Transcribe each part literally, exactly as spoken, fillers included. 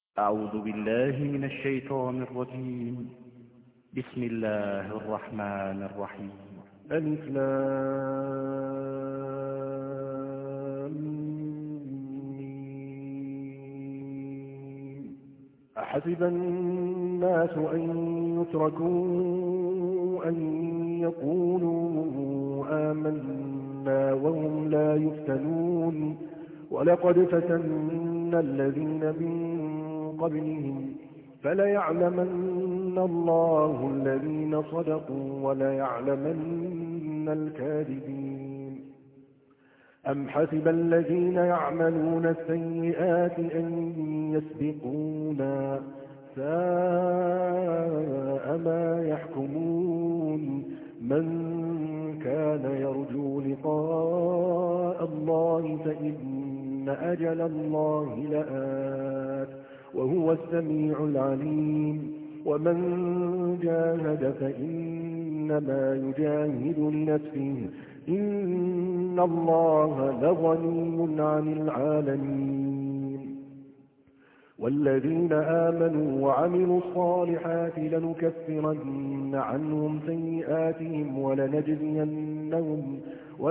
أعوذ بالله من الشيطان الرجيم. بسم الله الرحمن الرحيم. ألف لام ميم. أحسب الناس أن يتركوا أن يقولوا آمنا وهم لا يفتنون ولقد فتنا الذين من قبلهم فليعلمن الله الذين صدقوا وليعلمن الكاذبين. أم حسب الذين يعملون السيئات أن يسبقونا ساء ما يحكمون. من كان يرجو لقاء الله فإن أجل الله لآت وهو السميع العليم. ومن جاهد فإنما يجاهد لنفسه إن الله لغني عن العالمين. والذين آمنوا وعملوا الصالحات لنكفرن عنهم سيئاتهم ولنجزينهم,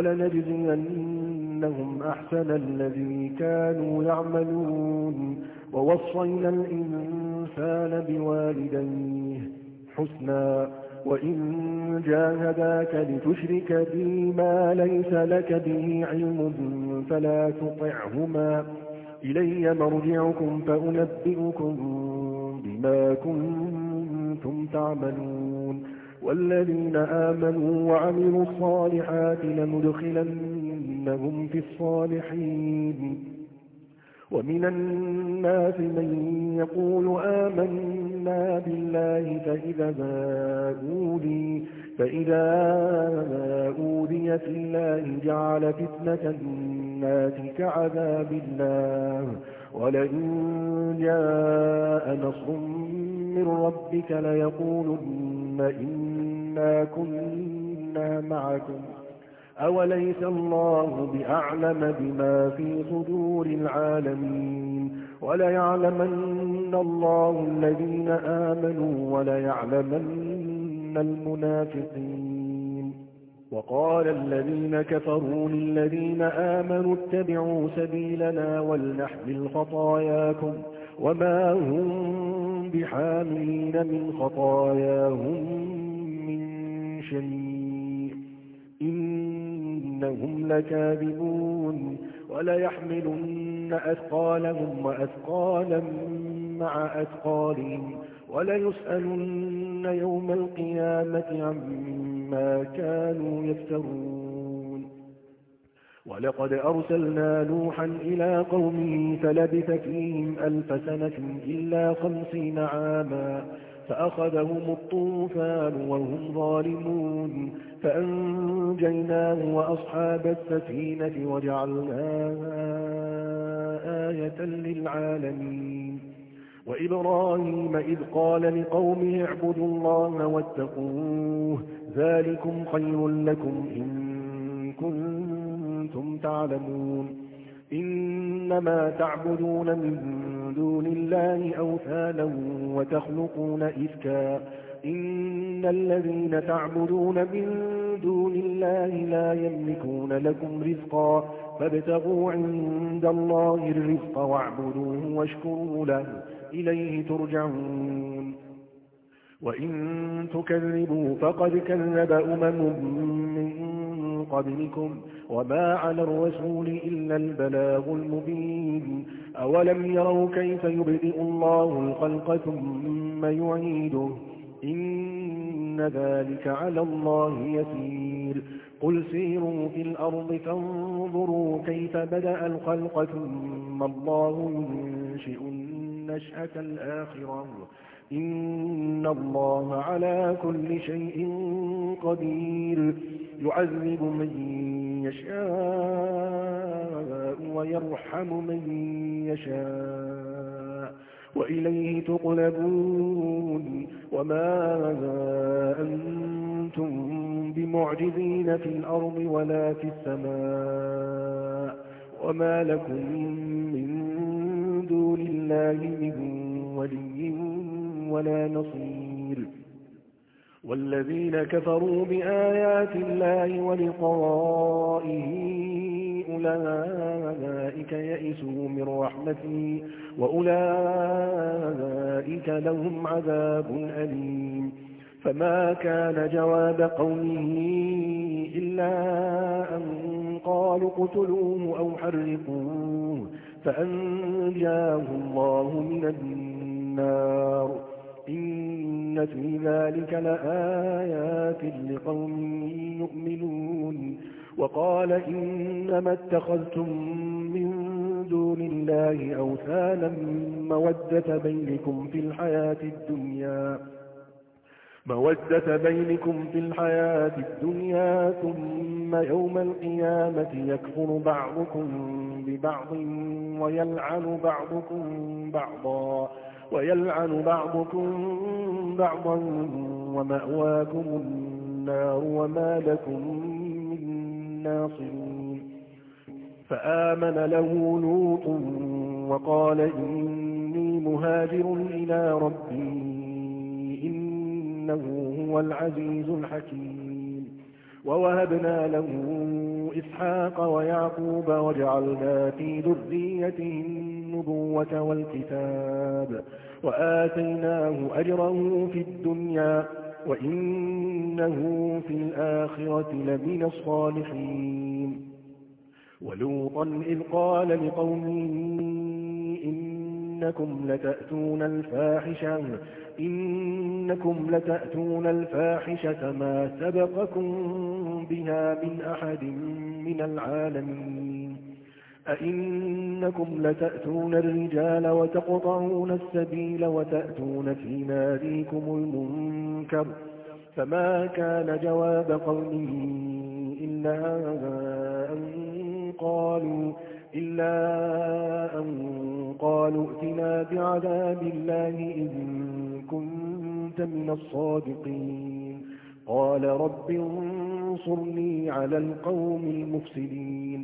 ولنجزينهم أحسن الذي كانوا يعملون. ووصينا الإنسان بوالديه حسنا وإن جاهداك لتشرك بي ما ليس لك به علم فلا تطعهما إلي مرجعكم فأنبئكم بما كنتم تعملون. والذين آمنوا وعملوا الصالحات لندخلنهم في الصالحين. ومن الناس من يقول آمنا بالله فإذا أوذي, فإذا أوذي في الله جعل فتنة الناس كعذاب الله ولئن جاء نصر من ربك ليقولن إنا كنا معكم أوليس الله بأعلم بما في صدور العالمين. وليعلمن الله الذين آمنوا وليعلمن المنافقين. وقال الذين كفروا للذين آمنوا اتبعوا سبيلنا ولنحمل خطاياكم وما هم بحاملين من خطاياهم من شيء إنهم لكاذبون. وليحملن أثقالهم وأثقالا مع أثقالهم وليسألن يوم القيامة عما كانوا يفترون. ولقد أرسلنا نوحا إلى قومه فلبث فيهم ألف سنة إلا خمسين عاما فأخذهم الطوفان وهم ظالمون فأنجيناه وأصحاب السفينة وجعلناها آية للعالمين. وإبراهيم إذ قال لقومه اعبدوا الله واتقوه ذلكم خير لكم إن كنتم تعلمون. إنما تعبدون من دون الله أوثانا وتخلقون إفكا إن الذين تعبدون من دون الله لا يملكون لكم رزقا فابتغوا عند الله الرزق واعبدوه واشكروا له إليه ترجعون. وإن تكذبوا فقد كذب أمم من قبلكم وما على الرسول إلا البلاغ المبين. أولم يروا كيف يبدئ الله الخلق ثم يعيده إن ذلك على الله يسير. قل سيروا في الأرض فانظروا كيف بدأ الخلق ثم الله ينشئ النشأة الآخرة إن الله على كل شيء قدير. يعذب من يشاء ويرحم من يشاء وإليه تقلبون. وما أنتم بمعجزين في الأرض ولا في السماء وما لكم من دون الله من ولي ولا نصير. والذين كفروا بآيات الله ولقائه أولئك يئسوا من رحمتي وأولئك لهم عذاب أليم. فما كان جواب قومه إلا أن قالوا اقتلوه أو حرقوه فأنجاه الله من النار. إن في ذلك لآيات لقوم يؤمنون. وقال إنما اتخذتم من دون الله أوثانا مودة بينكم في الحياة الدنيا مودة بينكم في الحياة الدنيا ثم يوم القيامة يكفر بعضكم ببعض ويلعن بعضكم بعضا ويلعن بعضكم بعضا ومأواكم النار وما لكم من ناصرين. فآمن له لوط وقال إني مهاجر إلى ربي إنه هو العزيز الحكيم. ووهبنا له إسحاق ويعقوب وجعلنا في ذريته النبوة والكتاب وآتيناه أجره في الدنيا وإنه في الآخرة لمن الصالحين. ولوطا إذ قال لقومه إنكم لتأتون الفاحشة إنكم لتأتون الفاحشة ما سبقكم بها من أحد من العالمين. أئنكم لتأتون الرجال وتقطعون السبيل وتأتون في ناديكم المنكر. فما كان جواب قومه إلا أن قالوا إلا أن قالوا ائتنا بعذاب الله إن كنت من الصادقين. قال رب انصرني على القوم المفسدين.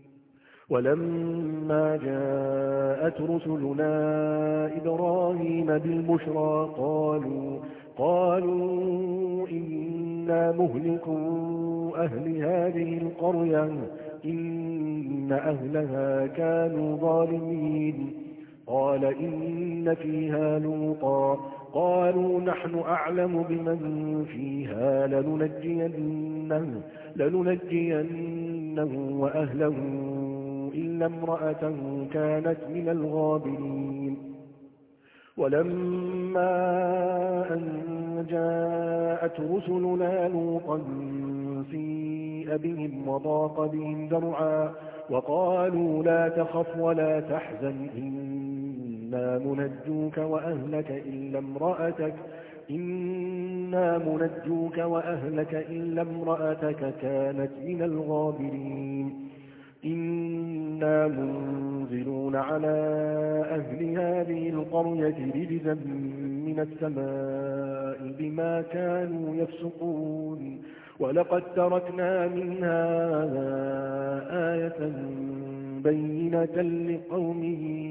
ولما جاءت رسلنا إبراهيم بالبشرى قالوا قالوا إنا مهلكوا أهل هذه القرية إن أهلها كانوا ظالمين. قال إن فيها لوطا قالوا نحن أعلم بمن فيها لننجينه, لننجينه وأهله إلا امرأته كانت من الغابرين. ولما أن جاءت رسلنا لوطا سيء بهم وضاق بهم ذرعا وقالوا لا تخف ولا تحزن إنا منجوك وأهلك إلا امرأتك إنا منجوك وأهلك إلا امرأتك كانت من الغابرين. إنا منزلون على أهل هذه القرية رجزا من السماء بما كانوا يفسقون. ولقد تركنا منها آية بينة لقوم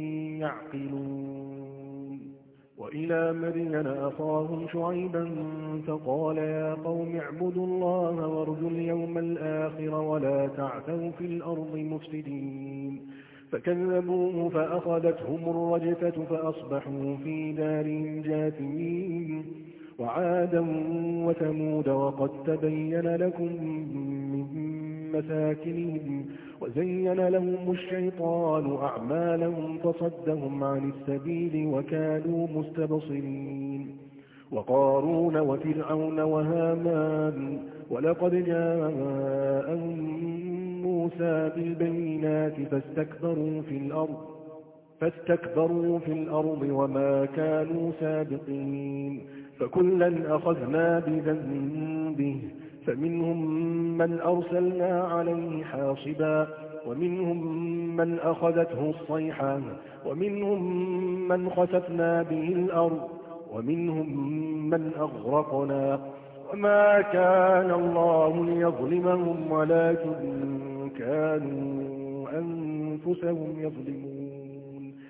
يعقلون. وإلى مدين أخاهم شعيبا فقال يا قوم اعبدوا الله وارجوا اليوم الآخر ولا تعثوا في الأرض مفسدين. فكذبوه فأخذتهم الرجفة فأصبحوا في دارهم جاثمين. وعادا وثمود وقد تبين لكم من مساكنهم وزين لهم الشيطان أعمالهم فصدهم عن السبيل وكانوا مستبصرين. وقارون وفرعون وهامان ولقد جاءهم موسى بالبينات فاستكبروا في الأرض فاستكبروا في الأرض وما كانوا سابقين. فكلا أخذنا بذنبه فمنهم من أرسلنا عليه حاصبا ومنهم من أخذته الصيحة ومنهم من خسفنا به الأرض ومنهم من أغرقنا. وما كان الله ليظلمهم ولكن كانوا أنفسهم يظلمون.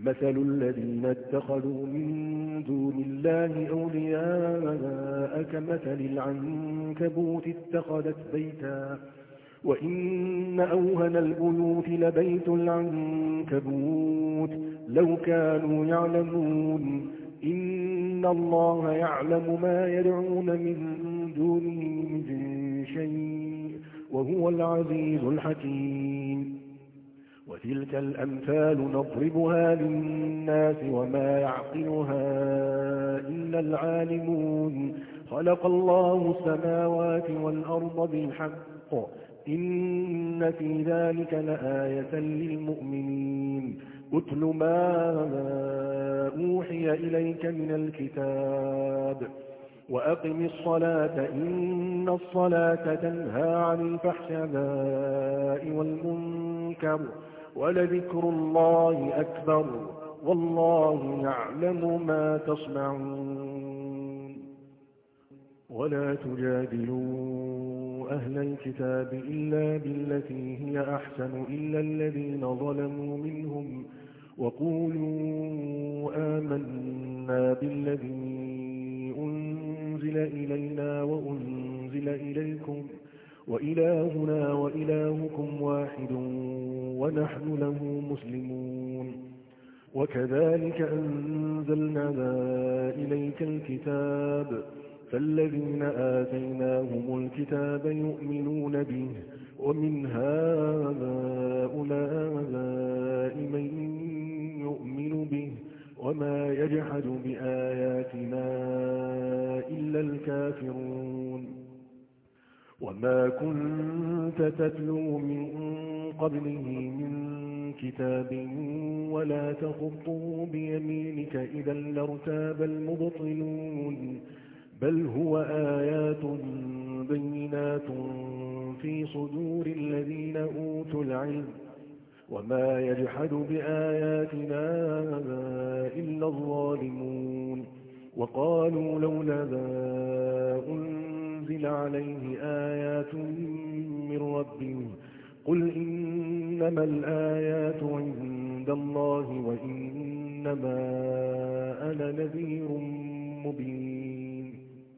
مثل الذين اتخذوا من دون الله أولياء كمثل العنكبوت اتخذت بيتا وإن أوهن البيوت لبيت العنكبوت لو كانوا يعلمون إن الله يعلم ما يدعون من دونه من شيء وهو العزيز الحكيم وتلك الأمثال نضربها للناس وما يعقلها إلا العالمون خلق الله السماوات والأرض بالحق إن في ذلك لآية للمؤمنين أتل ما أوحي إليك من الكتاب وأقم الصلاة إن الصلاة تنهى عن الفحشاء والمنكر ولذكر الله أكبر والله يعلم ما تصنعون ولا تجادلوا أهل الكتاب إلا بالتي هي أحسن إلا الذين ظلموا منهم وقولوا آمنا بالذي أنزل إلينا وأنزل إليكم وإلهنا وإلهكم واحد ونحن له مسلمون وكذلك أنزلنا إليك الكتاب فالذين آتيناهم الكتاب يؤمنون به ومن هؤلاء من يؤمن به وما يجحد بآياتنا إلا الكافرون وما كنت تتلو من قبله من كتاب ولا تخطه بيمينك إذا لارتاب المبطلون بل هو آيات بينات في صدور الذين أوتوا العلم وما يجحد بآياتنا إلا الظالمون وقالوا لولا أنزل عليه آيات من ربه قل إنما الآيات عند الله وإنما أنا نذير مبين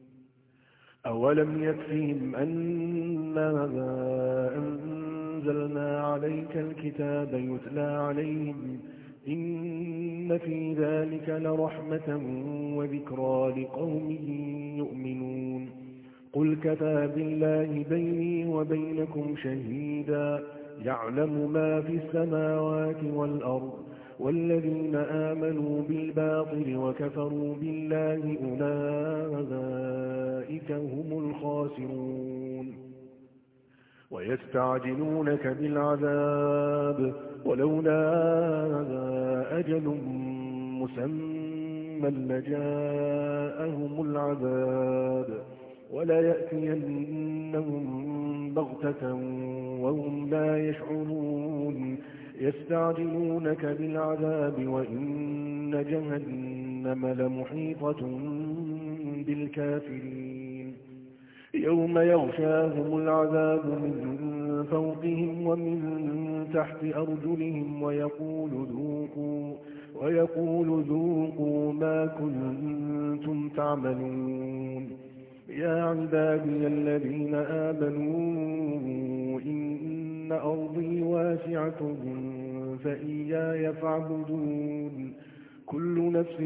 أولم يكفهم أنا أنزلنا عليك الكتاب يتلى عليهم إن في ذلك لرحمة وذكرى لقوم يؤمنون قل كفى بالله بيني وبينكم شهيدا يعلم ما في السماوات والأرض والذين آمنوا بالباطل وكفروا بالله أولئك هم الخاسرون ويستعجلونك بالعذاب ولولا أجل مسمى لجاءهم العذاب ولا يأتينهم بغتة وهم لا يشعرون يستعجلونك بالعذاب وإن جهنم لمحيطة بالكافرين يوم يغشاهم العذاب من فوقهم ومن تحت أرجلهم ويقول ذوقوا ويقول ذوقوا ما كنتم تعملون يا عبادي الذين آمنوا إن أرضي واسعة فإياي فاعبدون كل نفس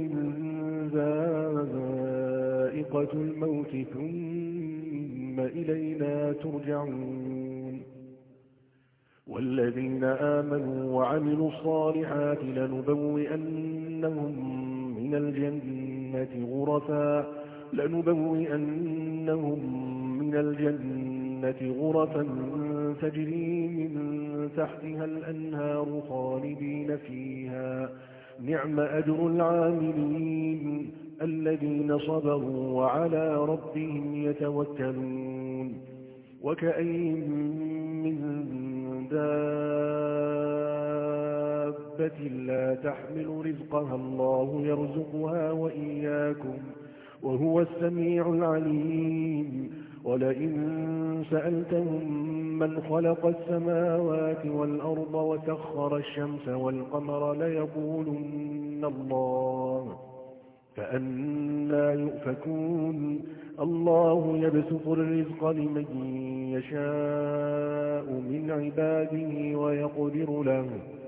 ذائقة الموت ثم إلينا ترجعون والذين آمنوا وعملوا الصالحات لنبوئنهم من الجنة غرفا لنبوئنهم من الجنة غرفا تجري من تحتها الأنهار خالدين فيها نعم أجر العاملين الذين صبروا وعلى ربهم يتوكلون وكأين من دابة لا تحمل رزقها الله يرزقها وإياكم وهو السميع العليم ولئن سألتهم من خلق السماوات والأرض وسخر الشمس والقمر ليقولن الله فأنى يؤفكون الله يبسط الرزق لمن يشاء من عباده ويقدر له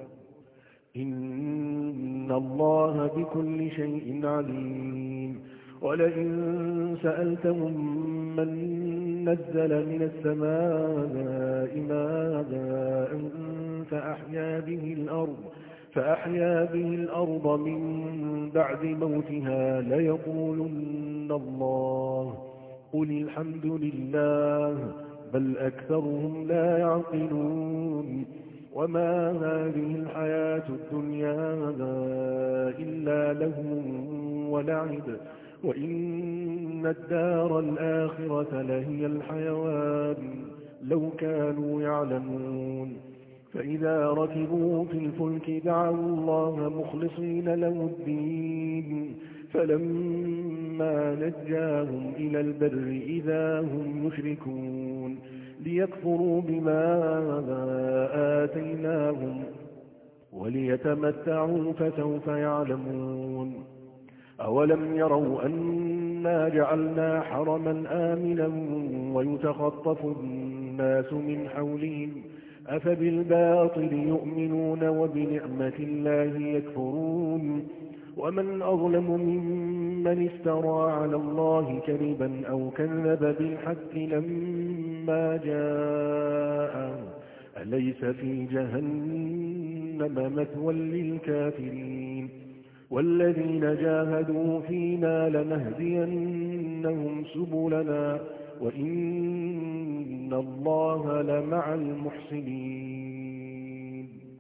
إن الله بكل شيء عليم ولئن سألتهم من نزل من السماء ماء فأحيا به الأرض فأحيا به الأرض من بعد موتها ليقولن الله قل الحمد لله بل أكثرهم لا يعقلون وما هذه الحياة الدنيا إلا لهو ولعب وإن الدار الآخرة لهي الحيوان لو كانوا يعلمون فإذا ركبوا في الفلك دعوا الله مخلصين له الدين فلما نجاهم إلى البر إذا هم يشركون ليكفروا بما آتيناهم وليتمتعوا فسوف يعلمون أولم يروا أنا جعلنا حرما آمنا ويتخطف الناس من حولهم أفبالباطل يؤمنون وبنعمة الله يكفرون ومن أظلم ممن افترى على الله كذبا أو كذب بالحق لما جاءه أليس في جهنم مثوى للكافرين والذين جاهدوا فينا لنهدينهم سبلنا وإن الله لمع المحسنين